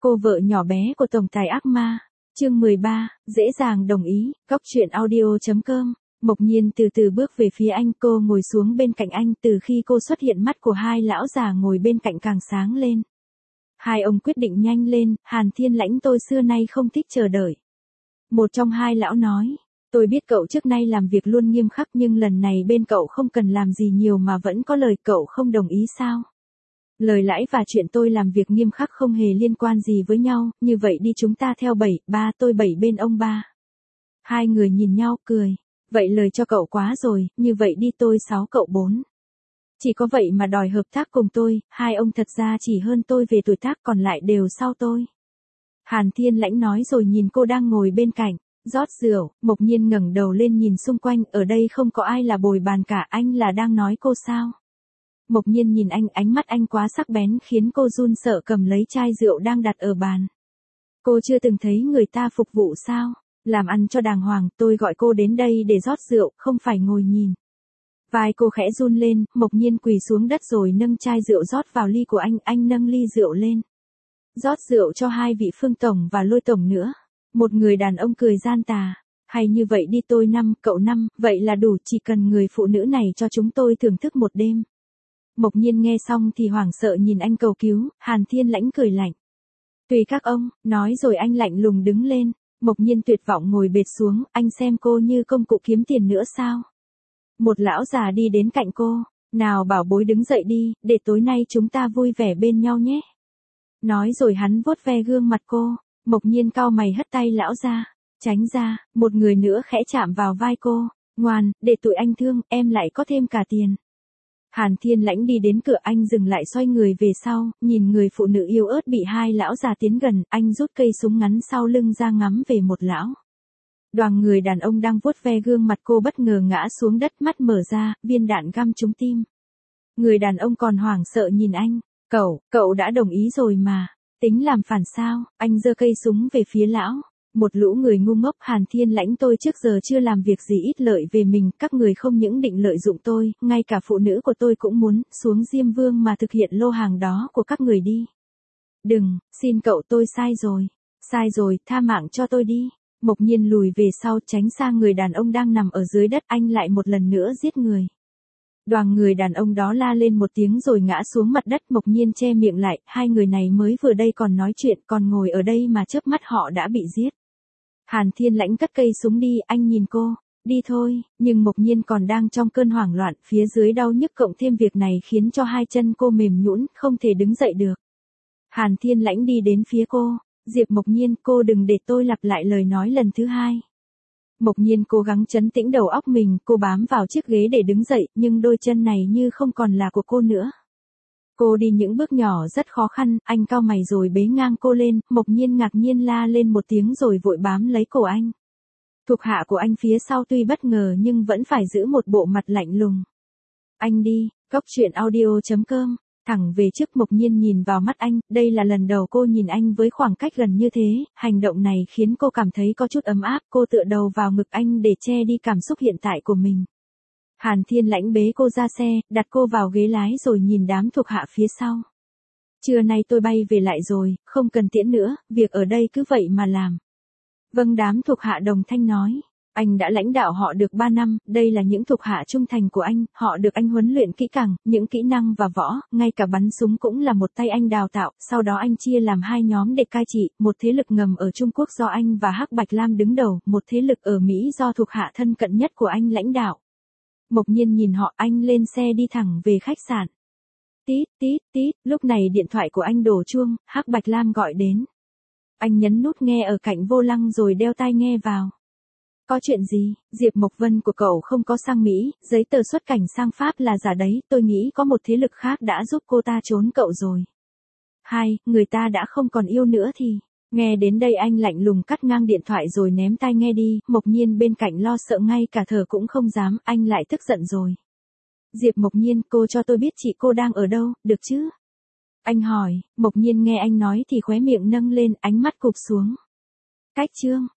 Cô vợ nhỏ bé của tổng tài ác ma. Chương 13, dễ dàng đồng ý. Góc truyện audio.com. Mộc Nhiên từ từ bước về phía anh, cô ngồi xuống bên cạnh anh. Từ khi cô xuất hiện, mắt của hai lão già ngồi bên cạnh càng sáng lên. Hai ông quyết định nhanh lên, Hàn Thiên Lãnh tôi xưa nay không thích chờ đợi. Một trong hai lão nói, tôi biết cậu trước nay làm việc luôn nghiêm khắc, nhưng lần này bên cậu không cần làm gì nhiều mà vẫn có lời, cậu không đồng ý sao? Lời lãi và chuyện tôi làm việc nghiêm khắc không hề liên quan gì với nhau, như vậy đi chúng ta theo ba tôi bên ông ba. Hai người nhìn nhau cười, vậy lời cho cậu quá rồi, như vậy đi tôi 6 cậu 4. Chỉ có vậy mà đòi hợp tác cùng tôi, hai ông thật ra chỉ hơn tôi về tuổi tác, còn lại đều sau tôi. Hàn Thiên Lãnh nói rồi nhìn cô đang ngồi bên cạnh, rót rượu. Mộc Nhiên ngẩng đầu lên nhìn xung quanh, ở đây không có ai là bồi bàn cả, anh là đang nói cô sao? Mộc Nhiên nhìn anh, ánh mắt anh quá sắc bén khiến cô run sợ cầm lấy chai rượu đang đặt ở bàn. Cô chưa từng thấy người ta phục vụ sao? Làm ăn cho đàng hoàng, tôi gọi cô đến đây để rót rượu, không phải ngồi nhìn. Vai cô khẽ run lên, Mộc Nhiên quỳ xuống đất rồi nâng chai rượu rót vào ly của anh nâng ly rượu lên. Rót rượu cho hai vị Phương tổng và Lôi tổng nữa. Một người đàn ông cười gian tà, hay như vậy đi tôi 5, cậu 5, vậy là đủ, chỉ cần người phụ nữ này cho chúng tôi thưởng thức một đêm. Mộc Nhiên nghe xong thì hoảng sợ nhìn anh cầu cứu, Hàn Thiên Lãnh cười lạnh. Tùy các ông, nói rồi anh lạnh lùng đứng lên. Mộc Nhiên tuyệt vọng ngồi bệt xuống, anh xem cô như công cụ kiếm tiền nữa sao? Một lão già đi đến cạnh cô, nào bảo bối đứng dậy đi, để tối nay chúng ta vui vẻ bên nhau nhé. Nói rồi hắn vuốt ve gương mặt cô. Mộc Nhiên cau mày hất tay lão ra, tránh ra. Một người nữa khẽ chạm vào vai cô, ngoan, để tụi anh thương, em lại có thêm cả tiền. Hàn Thiên Lãnh đi đến cửa, anh dừng lại xoay người về sau, nhìn người phụ nữ yếu ớt bị hai lão già tiến gần, anh rút cây súng ngắn sau lưng ra ngắm về một lão. Đoàn người đàn ông đang vuốt ve gương mặt cô bất ngờ ngã xuống đất, mắt mở ra, viên đạn găm trúng tim. Người đàn ông còn hoảng sợ nhìn anh, cậu đã đồng ý rồi mà, tính làm phản sao? Anh giơ cây súng về phía lão. Một lũ người ngu ngốc, Hàn Thiên Lãnh tôi trước giờ chưa làm việc gì ít lợi về mình, các người không những định lợi dụng tôi, ngay cả phụ nữ của tôi cũng muốn, xuống Diêm Vương mà thực hiện lô hàng đó của các người đi. Đừng, xin cậu tôi sai rồi, tha mạng cho tôi đi. Mộc Nhiên lùi về sau tránh xa người đàn ông đang nằm ở dưới đất, anh lại một lần nữa giết người. Đoàn người đàn ông đó la lên một tiếng rồi ngã xuống mặt đất. Mộc Nhiên che miệng lại, hai người này mới vừa đây còn nói chuyện, còn ngồi ở đây mà chớp mắt họ đã bị giết. Hàn Thiên Lãnh cất cây súng đi, anh nhìn cô, đi thôi, nhưng Mộc Nhiên còn đang trong cơn hoảng loạn, phía dưới đau nhức cộng thêm việc này khiến cho hai chân cô mềm nhũn, không thể đứng dậy được. Hàn Thiên Lãnh đi đến phía cô, Diệp Mộc Nhiên, cô đừng để tôi lặp lại lời nói lần thứ hai. Mộc Nhiên cố gắng trấn tĩnh đầu óc mình, cô bám vào chiếc ghế để đứng dậy, nhưng đôi chân này như không còn là của cô nữa. Cô đi những bước nhỏ rất khó khăn, anh cau mày rồi bế ngang cô lên. Mộc Nhiên ngạc nhiên la lên một tiếng rồi vội bám lấy cổ anh. Thuộc hạ của anh phía sau tuy bất ngờ nhưng vẫn phải giữ một bộ mặt lạnh lùng. Anh đi, góc truyện audio.com. Thẳng về trước. Mộc Nhiên nhìn vào mắt anh, đây là lần đầu cô nhìn anh với khoảng cách gần như thế, hành động này khiến cô cảm thấy có chút ấm áp, cô tựa đầu vào ngực anh để che đi cảm xúc hiện tại của mình. Hàn Thiên Lãnh bế cô ra xe, đặt cô vào ghế lái rồi nhìn đám thuộc hạ phía sau. Trưa nay tôi bay về lại rồi, không cần tiễn nữa, việc ở đây cứ vậy mà làm. Vâng, đám thuộc hạ đồng thanh nói. Anh đã lãnh đạo họ được 3 năm, đây là những thuộc hạ trung thành của anh, họ được anh huấn luyện kỹ càng, những kỹ năng và võ, ngay cả bắn súng cũng là một tay anh đào tạo, sau đó anh chia làm hai nhóm để cai trị, một thế lực ngầm ở Trung Quốc do anh và Hắc Bạch Lam đứng đầu, một thế lực ở Mỹ do thuộc hạ thân cận nhất của anh lãnh đạo. Mộc Nhiên nhìn họ, anh lên xe đi thẳng về khách sạn. Tít, tít, tít, lúc này điện thoại của anh đổ chuông, Hắc Bạch Lam gọi đến. Anh nhấn nút nghe ở cạnh vô lăng rồi đeo tai nghe vào. Có chuyện gì? Diệp Mộc Vân của cậu không có sang Mỹ, giấy tờ xuất cảnh sang Pháp là giả đấy, tôi nghĩ có một thế lực khác đã giúp cô ta trốn cậu rồi. Hai, người ta đã không còn yêu nữa thì... Nghe đến đây anh lạnh lùng cắt ngang điện thoại rồi ném tai nghe đi. Mộc Nhiên bên cạnh lo sợ ngay cả thở cũng không dám, anh lại tức giận rồi. Diệp Mộc Nhiên, cô cho tôi biết chị cô đang ở đâu, được chứ? Anh hỏi. Mộc Nhiên nghe anh nói thì khóe miệng nâng lên, ánh mắt cụp xuống. Cách chương.